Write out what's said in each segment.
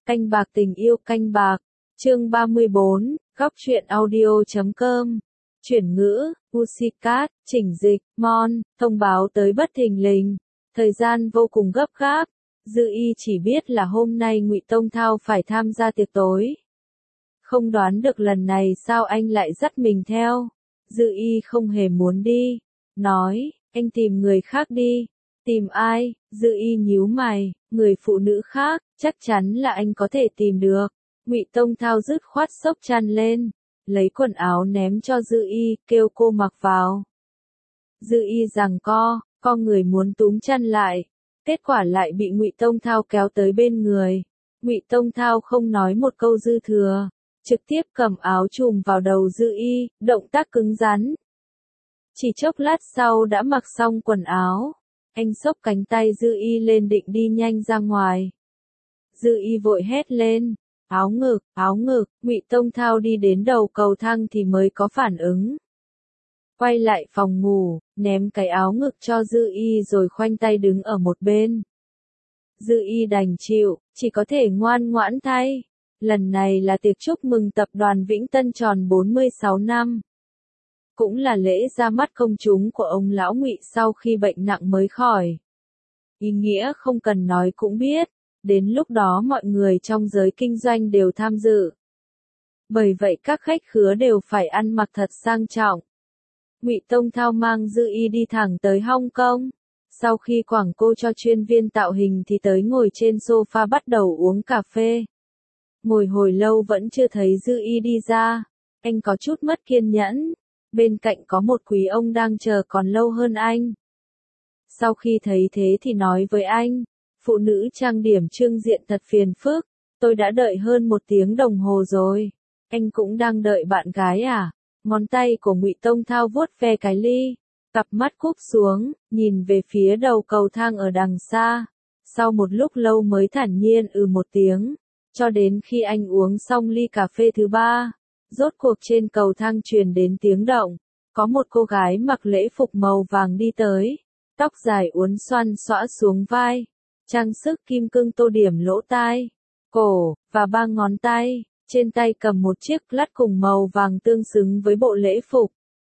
Canh bạc tình yêu canh bạc. Chương 34, góc truyện audio.com. Chuyển ngữ, Pussycat, chỉnh dịch, Mon, thông báo tới bất thình lình. Thời gian vô cùng gấp gáp. Dư Y chỉ biết là hôm nay Ngụy Tông Thao phải tham gia tiệc tối. Không đoán được lần này sao anh lại dắt mình theo. Dư Y không hề muốn đi. Nói, anh tìm người khác đi. Tìm ai? Dư Y nhíu mày, người phụ nữ khác, chắc chắn là anh có thể tìm được. Ngụy Tông Thao dứt khoát xốc chăn lên, lấy quần áo ném cho Dư Y, kêu cô mặc vào. Dư Y giằng co người muốn túm chăn lại, kết quả lại bị Ngụy Tông Thao kéo tới bên người. Ngụy Tông Thao không nói một câu dư thừa, trực tiếp cầm áo trùm vào đầu Dư Y, động tác cứng rắn. Chỉ chốc lát sau đã mặc xong quần áo. Anh xốc cánh tay Dư Y lên định đi nhanh ra ngoài. Dư Y vội hét lên, áo ngực, Ngụy Tông Thao đi đến đầu cầu thang thì mới có phản ứng. Quay lại phòng ngủ, ném cái áo ngực cho Dư Y rồi khoanh tay đứng ở một bên. Dư Y đành chịu, chỉ có thể ngoan ngoãn thay. Lần này là tiệc chúc mừng tập đoàn Vĩnh Tân tròn 46 năm. Cũng là lễ ra mắt công chúng của ông lão Ngụy sau khi bệnh nặng mới khỏi. Ý nghĩa không cần nói cũng biết, đến lúc đó mọi người trong giới kinh doanh đều tham dự. Bởi vậy các khách khứa đều phải ăn mặc thật sang trọng. Ngụy Tông Thao mang Dư Y đi thẳng tới Hong Kong. Sau khi quảng cô cho chuyên viên tạo hình thì tới ngồi trên sofa bắt đầu uống cà phê. Ngồi hồi lâu vẫn chưa thấy Dư Y đi ra. Anh có chút mất kiên nhẫn. Bên cạnh có một quý ông đang chờ còn lâu hơn anh. Sau khi thấy thế thì nói với anh, phụ nữ trang điểm trưng diện thật phiền phức, tôi đã đợi hơn 1 tiếng đồng hồ rồi. Anh cũng đang đợi bạn gái à? Ngón tay của Ngụy Tông Thao vuốt ve cái ly, cặp mắt cúp xuống, nhìn về phía đầu cầu thang ở đằng xa. Sau một lúc lâu mới thản nhiên một tiếng, cho đến khi anh uống xong ly cà phê thứ 3. Rốt cuộc trên cầu thang truyền đến tiếng động, có một cô gái mặc lễ phục màu vàng đi tới, tóc dài uốn xoăn xõa xuống vai, trang sức kim cương tô điểm lỗ tai, cổ, và 3 ngón tay, trên tay cầm một chiếc lắc cùng màu vàng tương xứng với bộ lễ phục.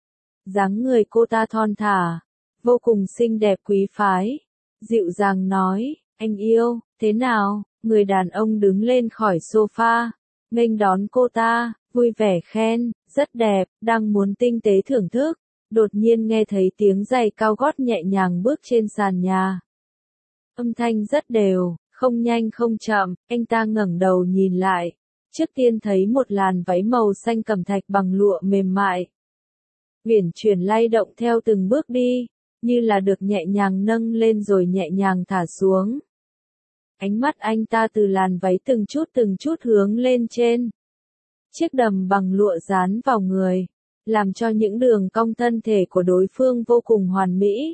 Dáng người cô ta thon thả, vô cùng xinh đẹp quý phái, dịu dàng nói, anh yêu, thế nào? Người đàn ông đứng lên khỏi sofa, nghênh đón cô ta, vui vẻ khen, rất đẹp, đang muốn tinh tế thưởng thức, đột nhiên nghe thấy tiếng giày cao gót nhẹ nhàng bước trên sàn nhà. Âm thanh rất đều, không nhanh không chậm, anh ta ngẩng đầu nhìn lại, trước tiên thấy một làn váy màu xanh cẩm thạch bằng lụa mềm mại. Uyển chuyển lay động theo từng bước đi, như là được nhẹ nhàng nâng lên rồi nhẹ nhàng thả xuống. Ánh mắt anh ta từ làn váy từng chút hướng lên trên. Chiếc đầm bằng lụa dán vào người, làm cho những đường cong thân thể của đối phương vô cùng hoàn mỹ.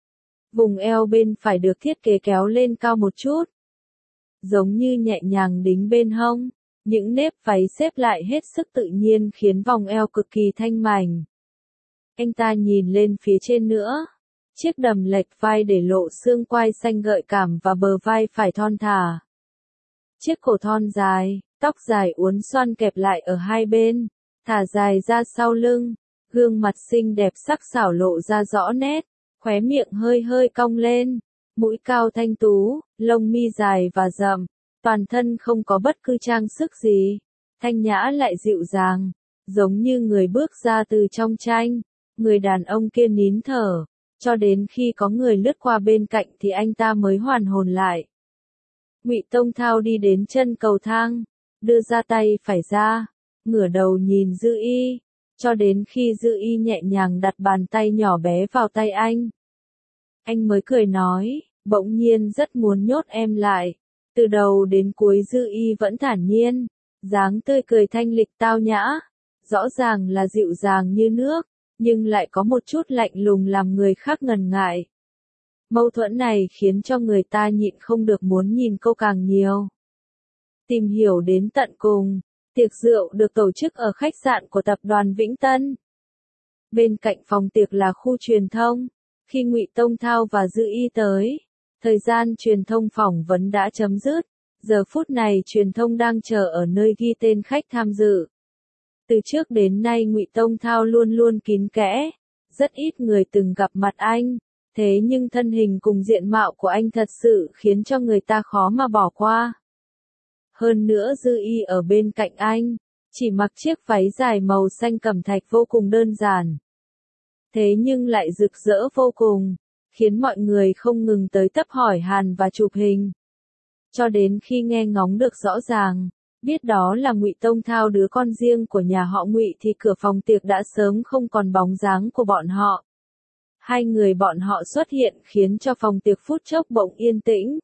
Vùng eo bên phải được thiết kế kéo lên cao một chút, giống như nhẹ nhàng đính bên hông, những nếp váy xếp lại hết sức tự nhiên khiến vòng eo cực kỳ thanh mảnh. Anh ta nhìn lên phía trên nữa, chiếc đầm lệch vai để lộ xương quai xanh gợi cảm và bờ vai phải thon thả. Chiếc cổ thon dài, tóc dài uốn xoăn kẹp lại ở hai bên, thả dài ra sau lưng, gương mặt xinh đẹp sắc sảo lộ ra rõ nét, khóe miệng hơi hơi cong lên, mũi cao thanh tú, lông mi dài và rậm, toàn thân không có bất cứ trang sức gì, thanh nhã lại dịu dàng, giống như người bước ra từ trong tranh. Người đàn ông kia nín thở, cho đến khi có người lướt qua bên cạnh thì anh ta mới hoàn hồn lại. Ngụy Tông Thao đi đến chân cầu thang, đưa ra tay phải ra, ngửa đầu nhìn Dư Y, cho đến khi Dư Y nhẹ nhàng đặt bàn tay nhỏ bé vào tay anh. Anh mới cười nói, bỗng nhiên rất muốn nhốt em lại. Từ đầu đến cuối Dư Y vẫn thản nhiên, dáng tươi cười thanh lịch tao nhã, rõ ràng là dịu dàng như nước, nhưng lại có một chút lạnh lùng làm người khác ngần ngại. Mâu thuẫn này khiến cho người ta nhịn không được muốn nhìn cô càng nhiều. Tìm hiểu đến tận cùng, tiệc rượu được tổ chức ở khách sạn của tập đoàn Vĩnh Tân. Bên cạnh phòng tiệc là khu truyền thông. Khi Ngụy Tông Thao và Dư Y tới, thời gian truyền thông phỏng vấn đã chấm dứt. Giờ phút này truyền thông đang chờ ở nơi ghi tên khách tham dự. Từ trước đến nay Ngụy Tông Thao luôn luôn kín kẽ, rất ít người từng gặp mặt anh, thế nhưng thân hình cùng diện mạo của anh thật sự khiến cho người ta khó mà bỏ qua. Hơn nữa Dư Y ở bên cạnh anh, chỉ mặc chiếc váy dài màu xanh cẩm thạch vô cùng đơn giản. Thế nhưng lại rực rỡ vô cùng, khiến mọi người không ngừng tới tấp hỏi han và chụp hình. Cho đến khi nghe ngóng được rõ ràng, biết đó là Ngụy Tông Thao đứa con riêng của nhà họ Ngụy thì cửa phòng tiệc đã sớm không còn bóng dáng của bọn họ. Hai người bọn họ xuất hiện khiến cho phòng tiệc phút chốc bỗng yên tĩnh.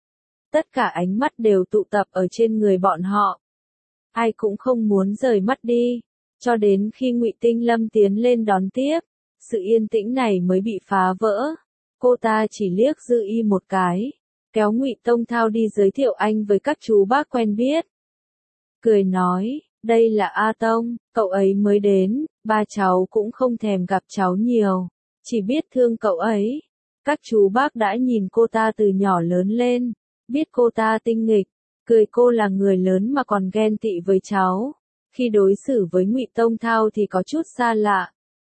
Tất cả ánh mắt đều tụ tập ở trên người bọn họ. Ai cũng không muốn rời mắt đi, cho đến khi Ngụy Tinh Lâm tiến lên đón tiếp, sự yên tĩnh này mới bị phá vỡ. Cô ta chỉ liếc Dư Y một cái, kéo Ngụy Tông Thao đi giới thiệu anh với các chú bác quen biết. Cười nói, đây là A Tông, cậu ấy mới đến, ba cháu cũng không thèm gặp cháu nhiều, chỉ biết thương cậu ấy. Các chú bác đã nhìn cô ta từ nhỏ lớn lên, biết cô ta tinh nghịch, cười cô là người lớn mà còn ghen tị với cháu. Khi đối xử với Ngụy Tông Thao thì có chút xa lạ.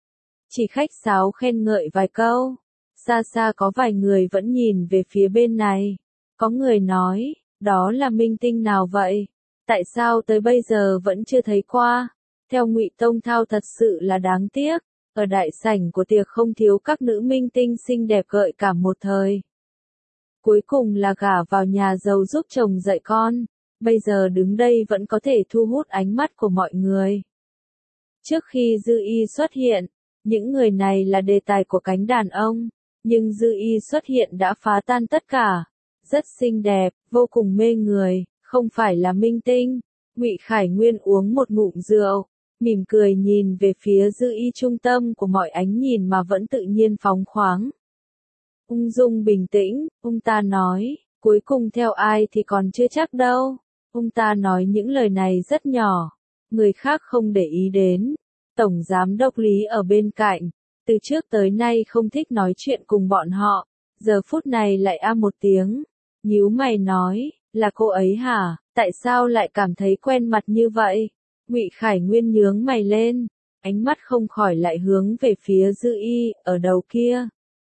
Chỉ khách sáo khen ngợi vài câu, xa xa có vài người vẫn nhìn về phía bên này. Có người nói, đó là minh tinh nào vậy? Tại sao tới bây giờ vẫn chưa thấy qua? Theo Ngụy Tông Thao thật sự là đáng tiếc, ở đại sảnh của tiệc không thiếu các nữ minh tinh xinh đẹp gợi cảm một thời. Cuối cùng là gả vào nhà giàu giúp chồng dạy con, bây giờ đứng đây vẫn có thể thu hút ánh mắt của mọi người. Trước khi Dư Y xuất hiện, những người này là đề tài của cánh đàn ông, nhưng Dư Y xuất hiện đã phá tan tất cả. Rất xinh đẹp, vô cùng mê người, không phải là minh tinh. Ngụy Khải Nguyên uống một ngụm rượu, mỉm cười nhìn về phía Dư Y, trung tâm của mọi ánh nhìn mà vẫn tự nhiên phóng khoáng. Ung dung bình tĩnh, ông ta nói, cuối cùng theo ai thì còn chưa chắc đâu. Ông ta nói những lời này rất nhỏ, người khác không để ý đến. Tổng giám đốc Lý ở bên cạnh, từ trước tới nay không thích nói chuyện cùng bọn họ, giờ phút này lại một tiếng, nhíu mày nói, là cô ấy hả, tại sao lại cảm thấy quen mặt như vậy? Ngụy Khải Nguyên nhướng mày lên, ánh mắt không khỏi lại hướng về phía Dư Y, ở đầu kia.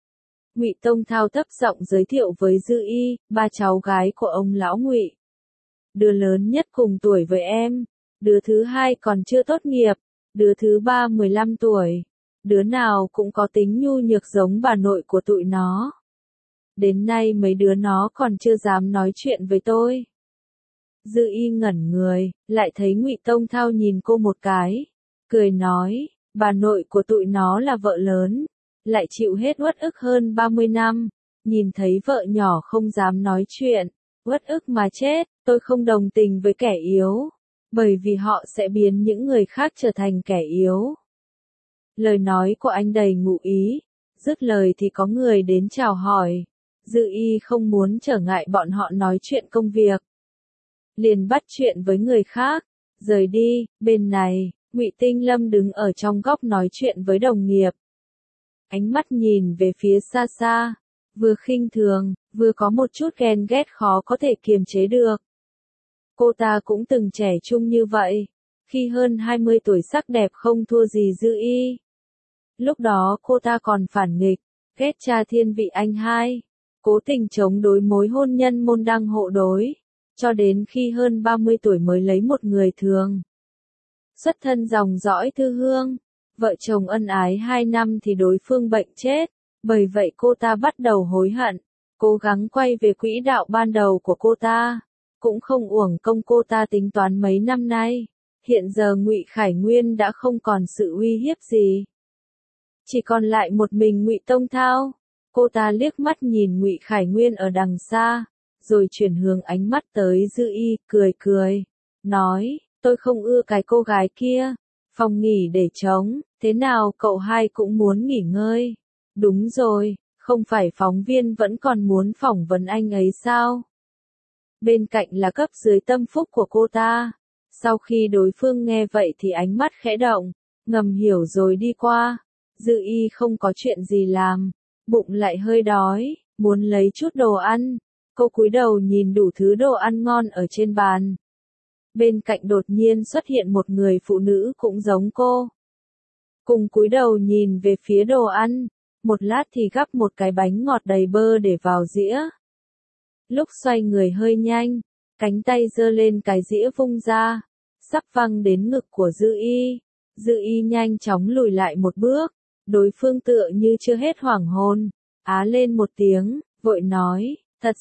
Ngụy Tông Thao thấp giọng giới thiệu với Dư Y, ba cháu gái của ông lão Ngụy. Đứa lớn nhất cùng tuổi với em, đứa thứ hai còn chưa tốt nghiệp, đứa thứ ba 15 tuổi, đứa nào cũng có tính nhu nhược giống bà nội của tụi nó. Đến nay mấy đứa nó còn chưa dám nói chuyện với tôi. Dư Y ngẩn người, lại thấy Ngụy Tông Thao nhìn cô một cái, cười nói, bà nội của tụi nó là vợ lớn, lại chịu hết uất ức hơn 30 năm, nhìn thấy vợ nhỏ không dám nói chuyện, uất ức mà chết, tôi không đồng tình với kẻ yếu, bởi vì họ sẽ biến những người khác trở thành kẻ yếu. Lời nói của anh đầy ngụ ý, dứt lời thì có người đến chào hỏi. Dư Y không muốn trở ngại bọn họ nói chuyện công việc, liền bắt chuyện với người khác, rời đi. Bên này, Ngụy Tinh Lâm đứng ở trong góc nói chuyện với đồng nghiệp. Ánh mắt nhìn về phía xa xa, vừa khinh thường, vừa có một chút ghen ghét khó có thể kiềm chế được. Cô ta cũng từng trẻ trung như vậy, khi hơn 20 tuổi sắc đẹp không thua gì Dư Y. Lúc đó cô ta còn phản nghịch, ghét cha thiên vị anh hai, cố tình chống đối mối hôn nhân môn đăng hộ đối, cho đến khi hơn 30 tuổi mới lấy một người thường. Xuất thân dòng dõi Thư Hương, vợ chồng ân ái 2 năm thì đối phương bệnh chết, bởi vậy cô ta bắt đầu hối hận, cố gắng quay về quỹ đạo ban đầu của cô ta, cũng không uổng công cô ta tính toán mấy năm nay. Hiện giờ Ngụy Khải Nguyên đã không còn sự uy hiếp gì, chỉ còn lại một mình Ngụy Tông Thao. Cô ta liếc mắt nhìn Ngụy Khải Nguyên ở đằng xa, rồi chuyển hướng ánh mắt tới Dư Y, cười cười, nói, tôi không ưa cái cô gái kia, phòng nghỉ để trống, thế nào cậu hai cũng muốn nghỉ ngơi? Đúng rồi, không phải phóng viên vẫn còn muốn phỏng vấn anh ấy sao? Bên cạnh là cấp dưới tâm phúc của cô ta. Sau khi đối phương nghe vậy thì ánh mắt khẽ động, ngầm hiểu rồi đi qua. Dư Y không có chuyện gì làm, bụng lại hơi đói, muốn lấy chút đồ ăn. Cô cúi đầu nhìn đủ thứ đồ ăn ngon ở trên bàn. Bên cạnh đột nhiên xuất hiện một người phụ nữ cũng giống cô. Cùng cúi đầu nhìn về phía đồ ăn, một lát thì gắp một cái bánh ngọt đầy bơ để vào dĩa. Lúc xoay người hơi nhanh, cánh tay giơ lên cái dĩa vung ra, sắp văng đến ngực của Dư Y. Dư Y nhanh chóng lùi lại một bước, đối phương tựa như chưa hết hoảng hồn, á lên một tiếng, vội nói, thật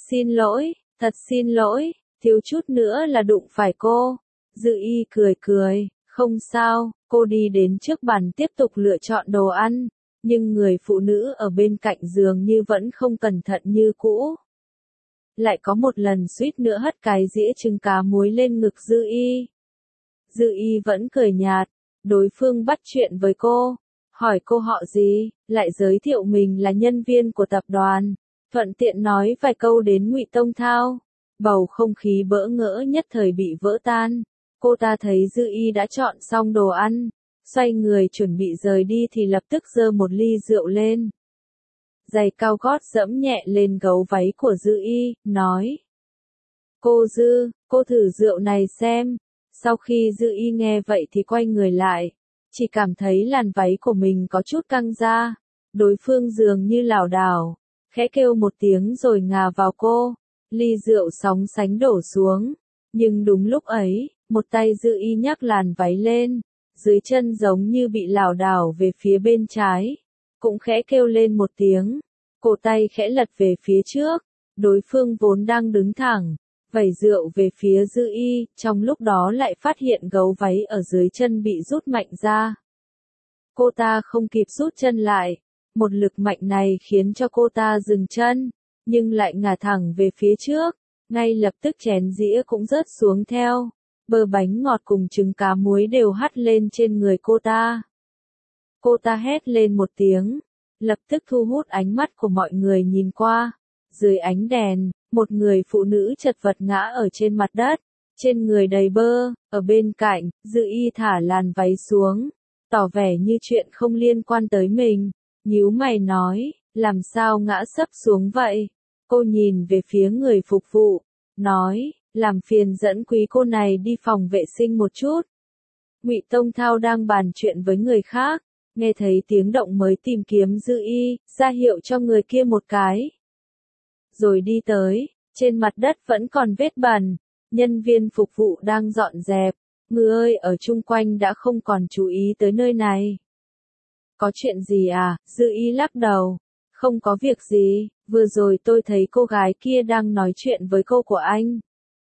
xin lỗi, thiếu chút nữa là đụng phải cô. Dư Y cười cười, không sao, cô đi đến trước bàn tiếp tục lựa chọn đồ ăn, nhưng người phụ nữ ở bên cạnh dường như vẫn không cẩn thận như cũ. Lại có một lần suýt nữa hất cái dĩa trứng cá muối lên ngực Dư Y. Dư Y vẫn cười nhạt, đối phương bắt chuyện với cô, hỏi cô họ gì, lại giới thiệu mình là nhân viên của tập đoàn, thuận tiện nói vài câu đến Ngụy Tông Thao. Bầu không khí bỡ ngỡ nhất thời bị vỡ tan. Cô ta thấy Dư Y đã chọn xong đồ ăn, xoay người chuẩn bị rời đi thì lập tức giơ một ly rượu lên. Giày cao gót dẫm nhẹ lên gấu váy của Dư Y, nói. Cô Dư, cô thử rượu này xem. Sau khi Dư Y nghe vậy thì quay người lại, chỉ cảm thấy làn váy của mình có chút căng ra. Đối phương dường như lảo đảo, khẽ kêu một tiếng rồi ngả vào cô. Ly rượu sóng sánh đổ xuống. Nhưng đúng lúc ấy, một tay Dư Y nhấc làn váy lên, dưới chân giống như bị lảo đảo về phía bên trái, cũng khẽ kêu lên một tiếng, cổ tay khẽ lật về phía trước, đối phương vốn đang đứng thẳng, vẩy rượu về phía Dư Y, trong lúc đó lại phát hiện gấu váy ở dưới chân bị rút mạnh ra. Cô ta không kịp rút chân lại, một lực mạnh này khiến cho cô ta dừng chân, nhưng lại ngả thẳng về phía trước, ngay lập tức chén dĩa cũng rớt xuống theo. Bơ bánh ngọt cùng trứng cá muối đều hắt lên trên người cô ta. Cô ta hét lên một tiếng, lập tức thu hút ánh mắt của mọi người nhìn qua. Dưới ánh đèn, một người phụ nữ chật vật ngã ở trên mặt đất, trên người đầy bơ, ở bên cạnh, Dư Y thả làn váy xuống, tỏ vẻ như chuyện không liên quan tới mình, nhíu mày nói, làm sao ngã sấp xuống vậy? Cô nhìn về phía người phục vụ, nói, làm phiền dẫn quý cô này đi phòng vệ sinh một chút. Ngụy Tông Thao đang bàn chuyện với người khác, nghe thấy tiếng động mới tìm kiếm Dư Y, ra hiệu cho người kia một cái. Rồi đi tới, trên mặt đất vẫn còn vết bẩn, nhân viên phục vụ đang dọn dẹp, người ơi ở chung quanh đã không còn chú ý tới nơi này. Có chuyện gì à? Dư Y lắc đầu, không có việc gì, vừa rồi tôi thấy cô gái kia đang nói chuyện với cô của anh.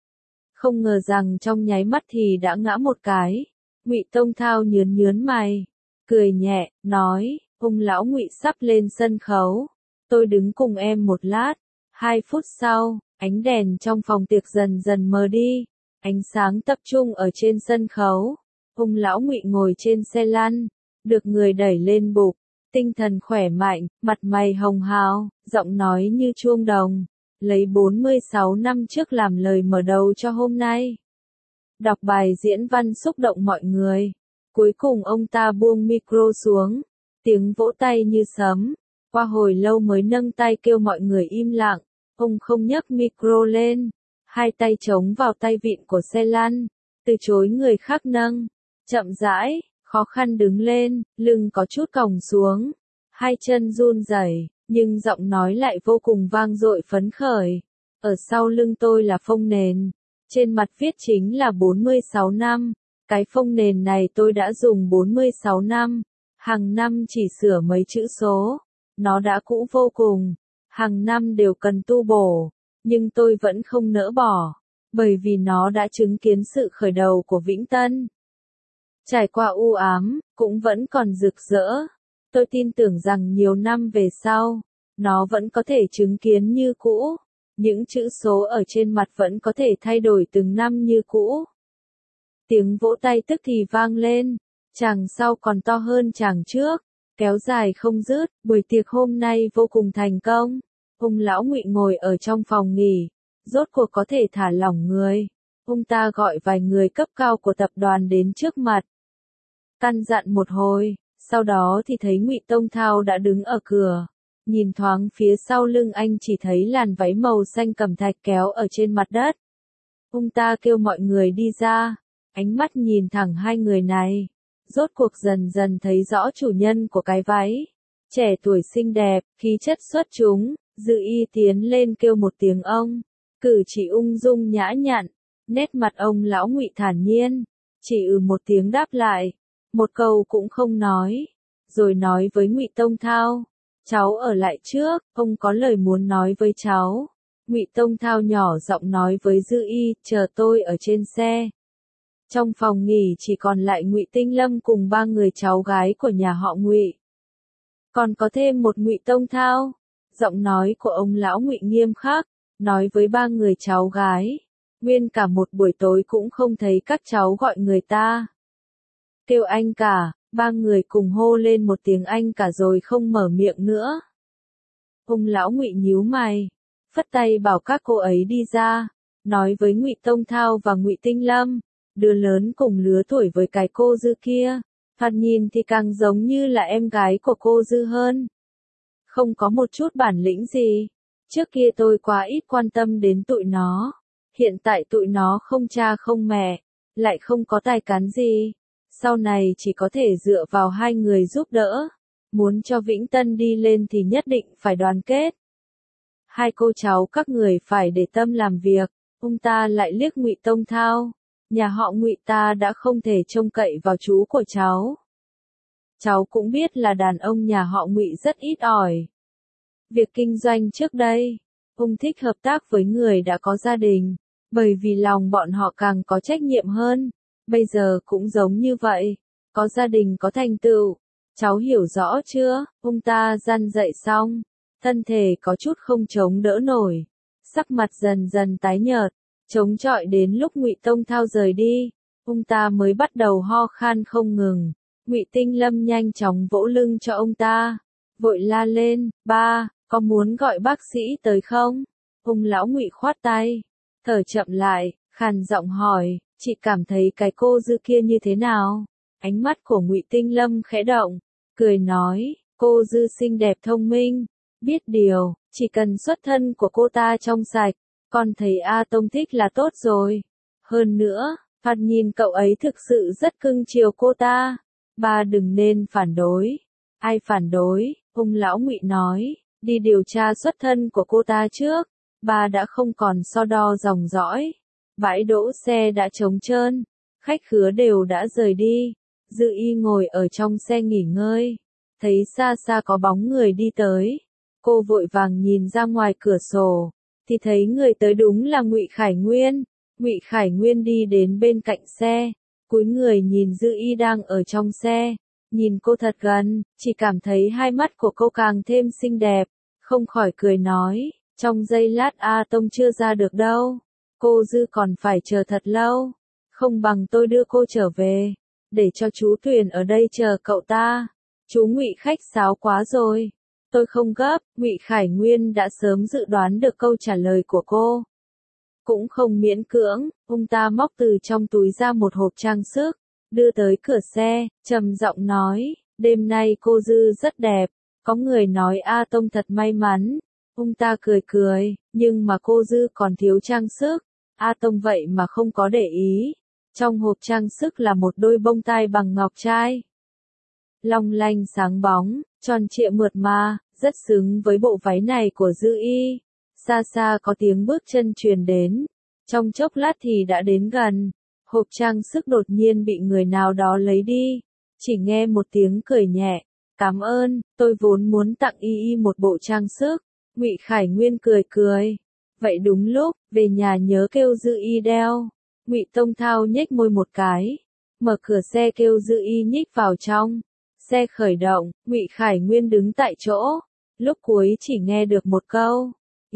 Không ngờ rằng trong nháy mắt thì đã ngã một cái. Ngụy Tông Thao nhớn mày, cười nhẹ, nói, ông lão Ngụy sắp lên sân khấu, tôi đứng cùng em một lát. 2 phút sau, ánh đèn trong phòng tiệc dần dần mờ đi, ánh sáng tập trung ở trên sân khấu. Ông lão Ngụy ngồi trên xe lăn, được người đẩy lên bục, tinh thần khỏe mạnh, mặt mày hồng hào, giọng nói như chuông đồng, lấy 46 năm trước làm lời mở đầu cho hôm nay. Đọc bài diễn văn xúc động mọi người. Cuối cùng ông ta buông micro xuống, tiếng vỗ tay như sấm. Qua hồi lâu mới nâng tay kêu mọi người im lặng, ông không nhấc micro lên, 2 tay chống vào tay vịn của xe lăn, từ chối người khác nâng, chậm rãi, khó khăn đứng lên, lưng có chút còng xuống, 2 chân run rẩy, nhưng giọng nói lại vô cùng vang dội phấn khởi. Ở sau lưng tôi là phông nền, trên mặt viết chính là 46 năm, cái phông nền này tôi đã dùng 46 năm, hàng năm chỉ sửa mấy chữ số. Nó đã cũ vô cùng, hàng năm đều cần tu bổ, nhưng tôi vẫn không nỡ bỏ, bởi vì nó đã chứng kiến sự khởi đầu của Vĩnh Tân. Trải qua u ám, cũng vẫn còn rực rỡ. Tôi tin tưởng rằng nhiều năm về sau, nó vẫn có thể chứng kiến như cũ. Những chữ số ở trên mặt vẫn có thể thay đổi từng năm như cũ. Tiếng vỗ tay tức thì vang lên, chàng sau còn to hơn chàng trước. Kéo dài không dứt, buổi tiệc hôm nay vô cùng thành công. Ông lão Ngụy ngồi ở trong phòng nghỉ, rốt cuộc có thể thả lỏng người. Ông ta gọi vài người cấp cao của tập đoàn đến trước mặt. Căn dặn một hồi, sau đó thì thấy Ngụy Tông Thao đã đứng ở cửa. nhìn thoáng phía sau lưng anh chỉ thấy làn váy màu xanh cẩm thạch kéo ở trên mặt đất. Ông ta kêu mọi người đi ra, ánh mắt nhìn thẳng hai người này, rốt cuộc dần dần thấy rõ chủ nhân của cái váy. Trẻ tuổi xinh đẹp, khí chất xuất chúng, Dư Y tiến lên kêu một tiếng ông, cử chỉ ung dung nhã nhặn, nét mặt ông lão Ngụy thản nhiên, chỉ một tiếng đáp lại, một câu cũng không nói, rồi nói với Ngụy Tông Thao, cháu ở lại trước, ông có lời muốn nói với cháu. Ngụy Tông Thao nhỏ giọng nói với Dư Y, chờ tôi ở trên xe. Trong phòng nghỉ chỉ còn lại Ngụy Tinh Lâm cùng ba người cháu gái của nhà họ Ngụy. Còn có thêm một Ngụy Tông Thao. Giọng nói của ông lão Ngụy nghiêm khắc, nói với ba người cháu gái. Nguyên cả một buổi tối cũng không thấy các cháu gọi người ta. Kêu anh cả, ba người cùng hô lên một tiếng anh cả rồi không mở miệng nữa. Ông lão Ngụy nhíu mày, phất tay bảo các cô ấy đi ra, nói với Ngụy Tông Thao và Ngụy Tinh Lâm, đứa lớn cùng lứa tuổi với cái cô Dư kia, thoạt nhìn thì càng giống như là em gái của cô Dư hơn. Không có một chút bản lĩnh gì, trước kia tôi quá ít quan tâm đến tụi nó, hiện tại tụi nó không cha không mẹ, lại không có tài cán gì, sau này chỉ có thể dựa vào hai người giúp đỡ, muốn cho Vĩnh Tân đi lên thì nhất định phải đoàn kết. Hai cô cháu các người phải để tâm làm việc. Ông ta lại liếc Ngụy Tông Thao, nhà họ Ngụy ta đã không thể trông cậy vào chú của cháu. Cháu cũng biết là đàn ông nhà họ Ngụy rất ít ỏi. Việc kinh doanh trước đây, ông thích hợp tác với người đã có gia đình, bởi vì lòng bọn họ càng có trách nhiệm hơn. Bây giờ cũng giống như vậy, có gia đình có thành tựu. Cháu hiểu rõ chưa? Ông ta răn dạy xong, thân thể có chút không chống đỡ nổi, sắc mặt dần dần tái nhợt, chống chọi đến lúc Ngụy Tông Thao rời đi, ông ta mới bắt đầu ho khan không ngừng. Ngụy Tinh Lâm nhanh chóng vỗ lưng cho ông ta, vội la lên, ba, có muốn gọi bác sĩ tới không? Ông lão Ngụy khoát tay, thở chậm lại, khàn giọng hỏi, chị cảm thấy cái cô Dư kia như thế nào? Ánh mắt của Ngụy Tinh Lâm khẽ động, cười nói, cô Dư xinh đẹp thông minh, biết điều, chỉ cần xuất thân của cô ta trong sạch, con thấy A Tông thích là tốt rồi. Hơn nữa, thoạt nhìn cậu ấy thực sự rất cưng chiều cô ta. Ba đừng nên phản đối. Ai phản đối? Ông lão Ngụy nói, đi điều tra xuất thân của cô ta trước. Ba đã không còn so đo dòng dõi. Bãi đỗ xe đã trống trơn, khách khứa đều đã rời đi. Dư Y ngồi ở trong xe nghỉ ngơi, thấy xa xa có bóng người đi tới. Cô vội vàng nhìn ra ngoài cửa sổ, thì thấy người tới đúng là Ngụy Khải Nguyên. Ngụy Khải Nguyên đi đến bên cạnh xe, cúi người nhìn Dư Y đang ở trong xe, nhìn cô thật gần, chỉ cảm thấy hai mắt của cô càng thêm xinh đẹp, không khỏi cười nói, trong giây lát A Tông chưa ra được đâu, cô Dư còn phải chờ thật lâu, không bằng tôi đưa cô trở về, để cho chú Tuyền ở đây chờ cậu ta. Chú Ngụy khách sáo quá rồi. Tôi không gấp. Ngụy Khải Nguyên đã sớm dự đoán được câu trả lời của cô. Cũng không miễn cưỡng, ông ta móc từ trong túi ra một hộp trang sức, đưa tới cửa xe, trầm giọng nói, đêm nay cô Dư rất đẹp, có người nói A Tông thật may mắn. Ông ta cười cười, nhưng mà cô Dư còn thiếu trang sức, A Tông vậy mà không có để ý. Trong hộp trang sức là một đôi bông tai bằng ngọc trai. Long lanh sáng bóng, tròn trịa mượt mà, rất xứng với bộ váy này của Dư Y. Xa xa có tiếng bước chân truyền đến, trong chốc lát thì đã đến gần, hộp trang sức đột nhiên bị người nào đó lấy đi, chỉ nghe một tiếng cười nhẹ, cảm ơn, tôi vốn muốn tặng Y một bộ trang sức. Ngụy Khải Nguyên cười cười, vậy đúng lúc, về nhà nhớ kêu Dư Y đeo. Ngụy Tông Thao nhếch môi một cái, mở cửa xe kêu Dư Y nhích vào trong. Xe khởi động, Ngụy Khải Nguyên đứng tại chỗ, lúc cuối chỉ nghe được một câu,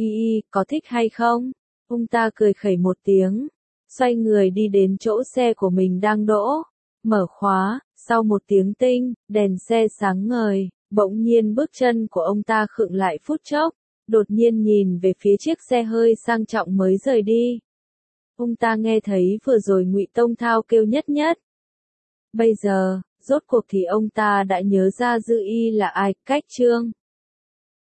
Y có thích hay không? Ông ta cười khẩy một tiếng, xoay người đi đến chỗ xe của mình đang đỗ, mở khóa, sau một tiếng tinh, đèn xe sáng ngời, bỗng nhiên bước chân của ông ta khựng lại phút chốc, đột nhiên nhìn về phía chiếc xe hơi sang trọng mới rời đi. Ông ta nghe thấy vừa rồi Ngụy Tông Thao kêu nhất nhất. Bây giờ, rốt cuộc thì ông ta đã nhớ ra Dư Y là ai, cách chương.